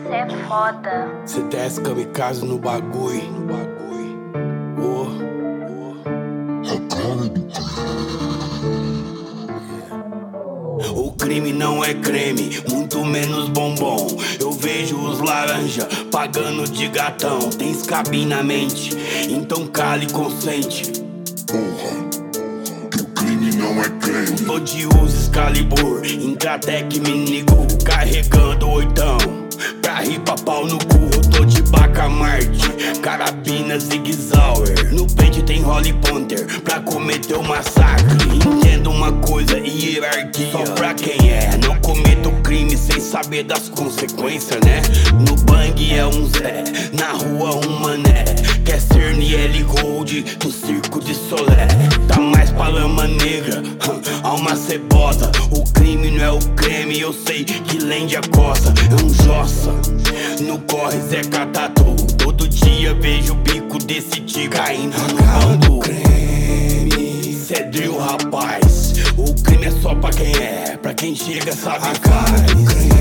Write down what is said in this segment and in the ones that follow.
Cê é foda. CTS kamikaze no bagulho. O crime não é creme, muito menos bombom. Eu vejo os laranja pagando de gatão. Tem escabi na mente, então cala e consente. Porra, que o crime não é creme. Tô de uso Excalibur, Intratec Minigu, carregando oitão pra rir pra pau no cu. Eu tô de Bacamarte, carabina Zig Zauer. No pente tem Holly Ponter pra cometer o massacre. Entenda uma coisa, hierarquia só pra quem é. Não cometo crime sem saber das consequências, né? No bang é um Zé, na rua um mané. Quer ser Niel Gold no circo de Solé. Tá mais pra lama negra, alma cebosa. O crime não é o creme, eu sei que lende a coça. É um jossa, no corre Zé Catatu. Todo dia vejo o bico desse tipo caindo no bambu. Cê drill, rapaz. O crime é só pra quem é, pra quem chega sabe faz.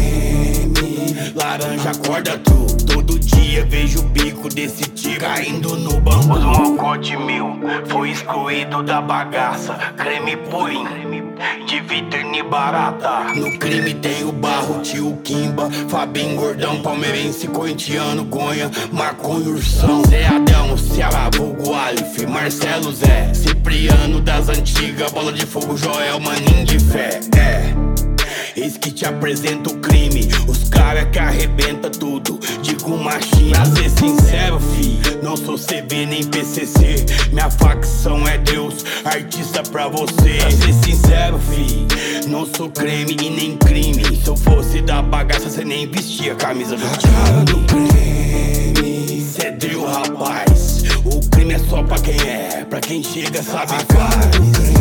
Laranja acorda tu. Todo dia vejo o bico desse tipo caindo no bambu. Os mocote mil foi excluído da bagaça. Creme purim de vitrine barata. No crime tem o Barro, tio Kimba, Fabinho Gordão, palmeirense, corintiano, Gonha, Maconha, Ursão, Zé Adão, Ceará, vulgo Alif, Marcelo Zé, Cipriano das antigas, Bola de Fogo, Joel, Maninho de fé. Eis que te apresenta o crime, os caras que arrebenta tudo. Digo machinho, pra ser sincero, fi, não sou CB nem PCC. Minha facção é Deus, artista pra você. Pra ser sincero, fi, não sou creme e nem crime. Se eu fosse da bagaça, cê nem vestia a camisa do time. Do creme, cê drill, rapaz. O crime é só pra quem é, pra quem chega sabe faz.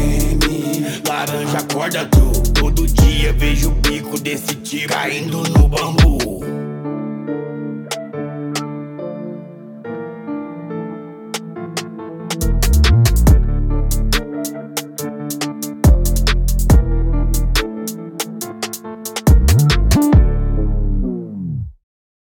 Laranja acorda tu. Todo dia vejo o bico desse tipo caindo no bambu.